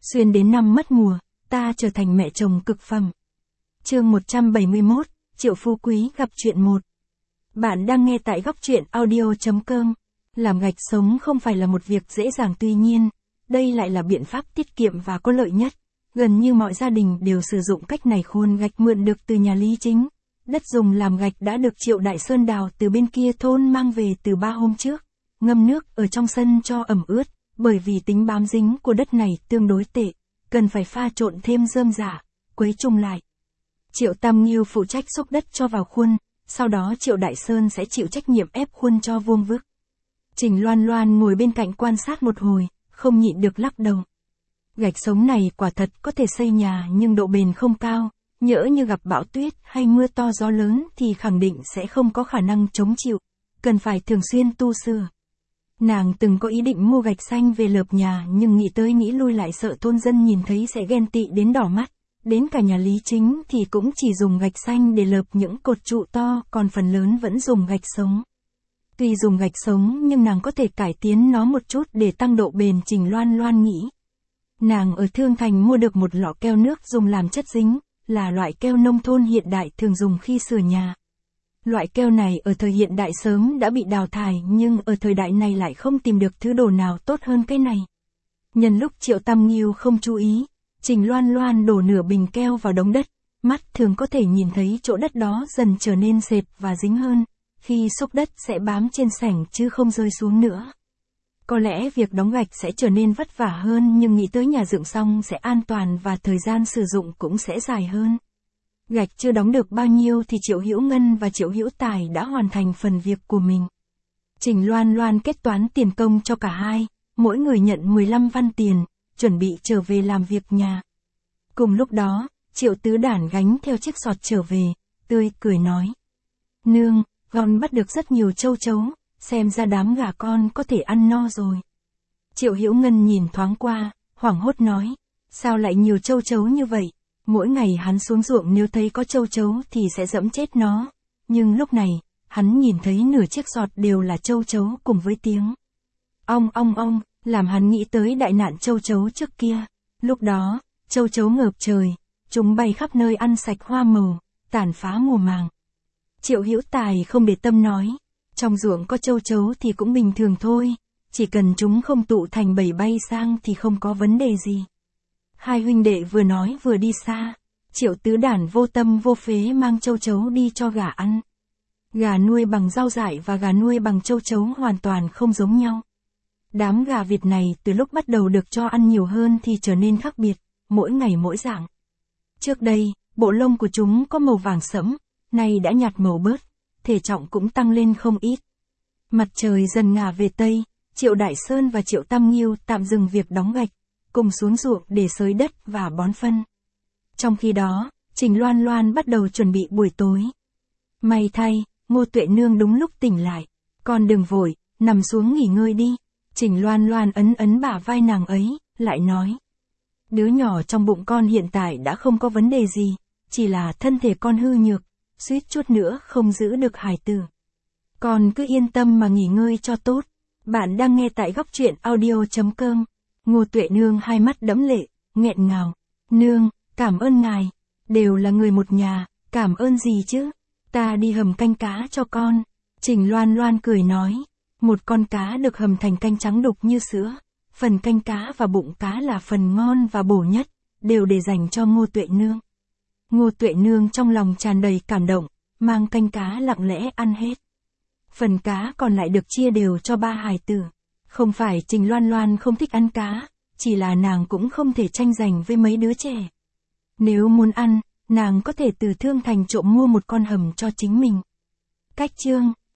Xuyên đến năm mất mùa, ta trở thành mẹ chồng cực phẩm. Chương 171, Triệu Phú Quý gặp chuyện 1. Bạn đang nghe tại góc truyện audio.com. Làm gạch sống không phải là một việc dễ dàng, tuy nhiên, đây lại là biện pháp tiết kiệm và có lợi nhất. Gần như mọi gia đình đều sử dụng cách này. Khuôn gạch mượn được từ nhà Lý Chính. Đất dùng làm gạch đã được Triệu Đại Sơn đào từ bên kia thôn mang về từ 3 hôm trước. Ngâm nước ở trong sân cho ẩm ướt, bởi vì tính bám dính của đất này tương đối tệ, cần phải pha trộn thêm rơm rả, quấy chung lại. Triệu Tam Nghiêu phụ trách xúc đất cho vào khuôn, sau đó Triệu Đại Sơn sẽ chịu trách nhiệm ép khuôn cho vuông vức. Trình Loan Loan ngồi bên cạnh quan sát một hồi, không nhịn được lắc đầu. Gạch sống này quả thật có thể xây nhà nhưng độ bền không cao, nhỡ như gặp bão tuyết hay mưa to gió lớn thì khẳng định sẽ không có khả năng chống chịu, cần phải thường xuyên tu sửa. Nàng từng có ý định mua gạch xanh về lợp nhà nhưng nghĩ tới nghĩ lui lại sợ thôn dân nhìn thấy sẽ ghen tị đến đỏ mắt. Đến cả nhà Lý Chính thì cũng chỉ dùng gạch xanh để lợp những cột trụ to, còn phần lớn vẫn dùng gạch sống. Tuy dùng gạch sống nhưng nàng có thể cải tiến nó một chút để tăng độ bền. Trình Loan Loan nghĩ. Nàng ở Thương Thành mua được một lọ keo nước dùng làm chất dính, là loại keo nông thôn hiện đại thường dùng khi sửa nhà. Loại keo này ở thời hiện đại sớm đã bị đào thải nhưng ở thời đại này lại không tìm được thứ đồ nào tốt hơn cái này. Nhân lúc Triệu Tam Nghiêu không chú ý, Trình Loan Loan đổ nửa bình keo vào đống đất, mắt thường có thể nhìn thấy chỗ đất đó dần trở nên sệt và dính hơn, khi xúc đất sẽ bám trên sảnh chứ không rơi xuống nữa. Có lẽ việc đóng gạch sẽ trở nên vất vả hơn nhưng nghĩ tới nhà dựng xong sẽ an toàn và thời gian sử dụng cũng sẽ dài hơn. Gạch chưa đóng được bao nhiêu thì Triệu Hữu Ngân và Triệu Hữu Tài đã hoàn thành phần việc của mình. Trình Loan Loan kết toán tiền công cho cả hai, mỗi người nhận 15 văn tiền, chuẩn bị trở về làm việc nhà. Cùng lúc đó, Triệu Tứ Đản gánh theo chiếc sọt trở về, tươi cười nói. Nương, con bắt được rất nhiều châu chấu, xem ra đám gà con có thể ăn no rồi. Triệu Hữu Ngân nhìn thoáng qua, hoảng hốt nói, sao lại nhiều châu chấu như vậy? Mỗi ngày hắn xuống ruộng nếu thấy có châu chấu thì sẽ giẫm chết nó. Nhưng lúc này, hắn nhìn thấy nửa chiếc sọt đều là châu chấu cùng với tiếng ong ong ong, làm hắn nghĩ tới đại nạn châu chấu trước kia. Lúc đó, châu chấu ngợp trời, chúng bay khắp nơi ăn sạch hoa màu, tàn phá mùa màng. Triệu Hữu Tài không để tâm nói, trong ruộng có châu chấu thì cũng bình thường thôi, chỉ cần chúng không tụ thành bầy bay sang thì không có vấn đề gì. Hai huynh đệ vừa nói vừa đi xa, Triệu Tứ Đản vô tâm vô phế mang châu chấu đi cho gà ăn. Gà nuôi bằng rau dại và gà nuôi bằng châu chấu hoàn toàn không giống nhau. Đám gà Việt này từ lúc bắt đầu được cho ăn nhiều hơn thì trở nên khác biệt, mỗi ngày mỗi dạng. Trước đây, bộ lông của chúng có màu vàng sẫm, nay đã nhạt màu bớt, thể trọng cũng tăng lên không ít. Mặt trời dần ngả về Tây, Triệu Đại Sơn và Triệu Tam Nghiêu tạm dừng việc đóng gạch, cùng xuống ruộng để xới đất và bón phân. Trong khi đó, Trình Loan Loan bắt đầu chuẩn bị buổi tối. May thay, Ngô Tuệ Nương đúng lúc tỉnh lại. Con đừng vội, nằm xuống nghỉ ngơi đi. Trình Loan Loan ấn bả vai nàng ấy, lại nói. Đứa nhỏ trong bụng con hiện tại đã không có vấn đề gì, chỉ là thân thể con hư nhược, suýt chút nữa không giữ được hài tử. Con cứ yên tâm mà nghỉ ngơi cho tốt. Bạn đang nghe tại góc truyện audio.com. Ngô Tuệ Nương hai mắt đẫm lệ, nghẹn ngào. Nương, cảm ơn ngài. Đều là người một nhà, cảm ơn gì chứ? Ta đi hầm canh cá cho con. Trình Loan Loan cười nói. Một con cá được hầm thành canh trắng đục như sữa. Phần canh cá và bụng cá là phần ngon và bổ nhất, đều để dành cho Ngô Tuệ Nương. Ngô Tuệ Nương trong lòng tràn đầy cảm động, mang canh cá lặng lẽ ăn hết. Phần cá còn lại được chia đều cho 3 hài tử. Không phải Trình Loan Loan không thích ăn cá, chỉ là nàng cũng không thể tranh giành với mấy đứa trẻ. Nếu muốn ăn, nàng có thể từ Thương Thành trộm mua một con hầm cho chính mình. Cách chương